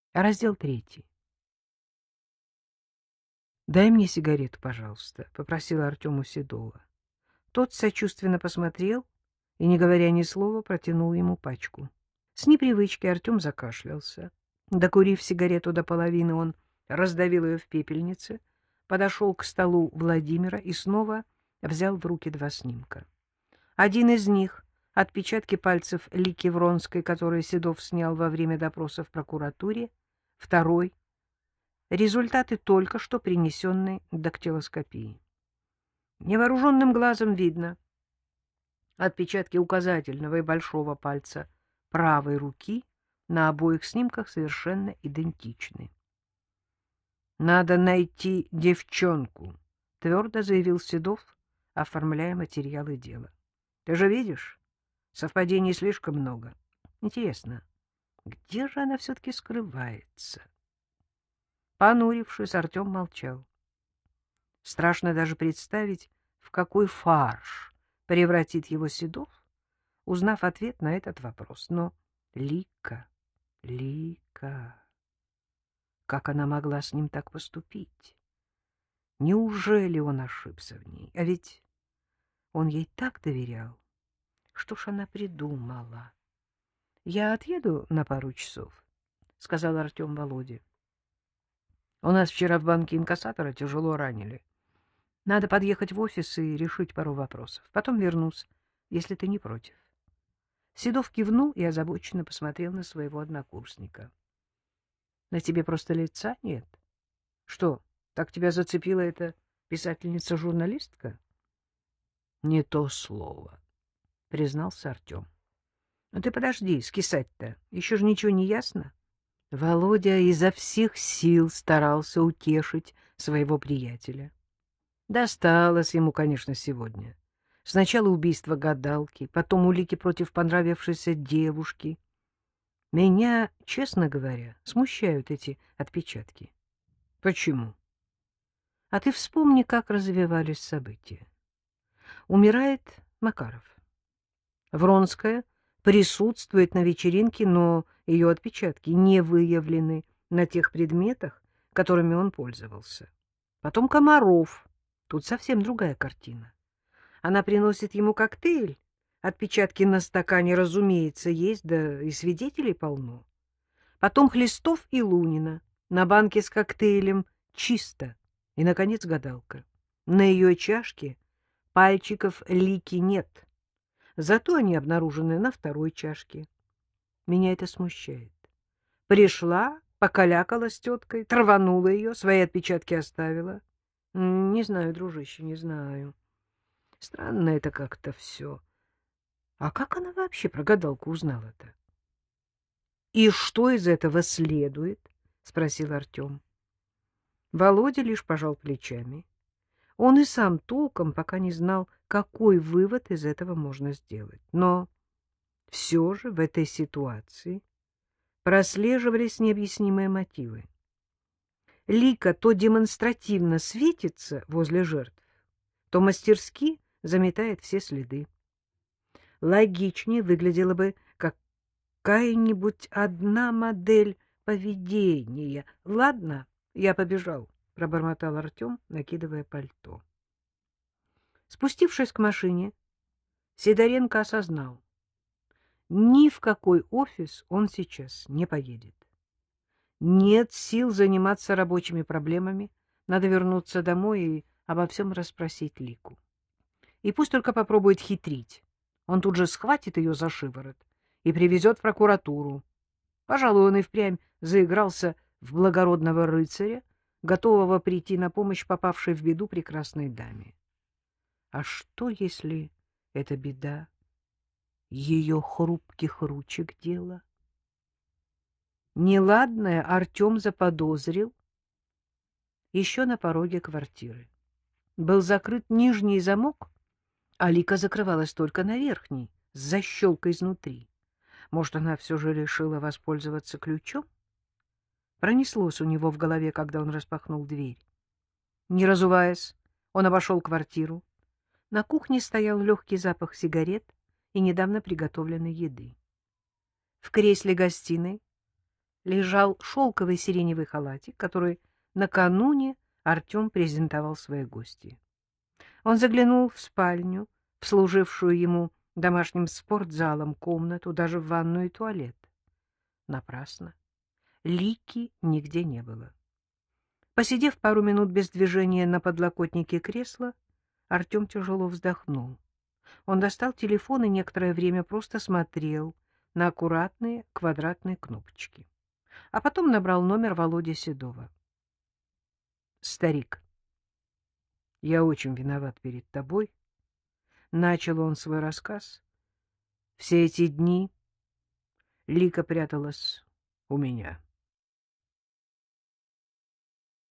Раздел 3. «Дай мне сигарету, пожалуйста», — попросила Артем у Седова. Тот сочувственно посмотрел и, не говоря ни слова, протянул ему пачку. С непривычки Артем закашлялся. Докурив сигарету до половины, он раздавил ее в пепельнице, подошел к столу Владимира и снова взял в руки два снимка. Один из них — отпечатки пальцев Лики Вронской, которые Седов снял во время допроса в прокуратуре. Второй — результаты только что принесенной дактилоскопии. Невооруженным глазом видно отпечатки указательного и большого пальца правой руки на обоих снимках совершенно идентичны. «Надо найти девчонку», — твердо заявил Седов, оформляя материалы дела. «Ты же видишь, совпадений слишком много. Интересно, где же она все-таки скрывается?» Понурившись, Артем молчал. Страшно даже представить, в какой фарш превратит его Седов, узнав ответ на этот вопрос. Но Лика, как она могла с ним так поступить? Неужели он ошибся в ней? А ведь он ей так доверял. Что ж она придумала? — Я отъеду на пару часов, — сказал Артем Володе. — У нас вчера в банке инкассатора тяжело ранили. Надо подъехать в офис и решить пару вопросов. Потом вернусь, если ты не против. Седов кивнул и озабоченно посмотрел на своего однокурсника. — На тебе просто лица нет? Что, так тебя зацепила эта писательница-журналистка? — Не то слово, — признался Артем. — Ну ты подожди, скисать-то. Еще же ничего не ясно. Володя изо всех сил старался утешить своего приятеля. Досталось ему, конечно, сегодня. Сначала убийство гадалки, потом улики против понравившейся девушки. Меня, честно говоря, смущают эти отпечатки. Почему? А ты вспомни, как развивались события. Умирает Макаров. Вронская присутствует на вечеринке, но ее отпечатки не выявлены на тех предметах, которыми он пользовался. Потом Комаров. Тут совсем другая картина. Она приносит ему коктейль. Отпечатки на стакане, разумеется, есть, да и свидетелей полно. Потом Хлестов и Лунина. На банке с коктейлем чисто. И, наконец, гадалка. На ее чашке пальчиков Лики нет. Зато они обнаружены на второй чашке. Меня это смущает. Пришла, покалякала с теткой, траванула ее, свои отпечатки оставила. Не знаю, дружище, не знаю. Странно это как-то все. А как она вообще про гадалку узнала-то? — И что из этого следует? — спросил Артем. Володя лишь пожал плечами. Он и сам толком пока не знал, какой вывод из этого можно сделать. Но все же в этой ситуации прослеживались необъяснимые мотивы. Лика то демонстративно светится возле жертв, то мастерски заметает все следы. Логичнее выглядела бы какая-нибудь одна модель поведения. — Ладно, я побежал, — пробормотал Артем, накидывая пальто. Спустившись к машине, Сидоренко осознал, ни в какой офис он сейчас не поедет. Нет сил заниматься рабочими проблемами, надо вернуться домой и обо всем расспросить Лику. И пусть только попробует хитрить. Он тут же схватит ее за шиворот и привезет в прокуратуру. Пожалуй, он и впрямь заигрался в благородного рыцаря, готового прийти на помощь попавшей в беду прекрасной даме. А что, если эта беда ее хрупких ручек дело? Неладное Артем заподозрил еще на пороге квартиры. Был закрыт нижний замок, а Лика закрывалась только на верхний, с защелкой изнутри. Может, она все же решила воспользоваться ключом? Пронеслось у него в голове, когда он распахнул дверь. Не разуваясь, он обошел квартиру. На кухне стоял легкий запах сигарет и недавно приготовленной еды. В кресле гостиной лежал шелковый сиреневый халатик, который накануне Артем презентовал своей гости. Он заглянул в спальню, в служившую ему домашним спортзалом комнату, даже в ванную и туалет. Напрасно. Лики нигде не было. Посидев пару минут без движения на подлокотнике кресла, Артем тяжело вздохнул. Он достал телефон и некоторое время просто смотрел на аккуратные квадратные кнопочки. А потом набрал номер Володи Седова. «Старик, я очень виноват перед тобой». Начал он свой рассказ. Все эти дни Лика пряталась у меня.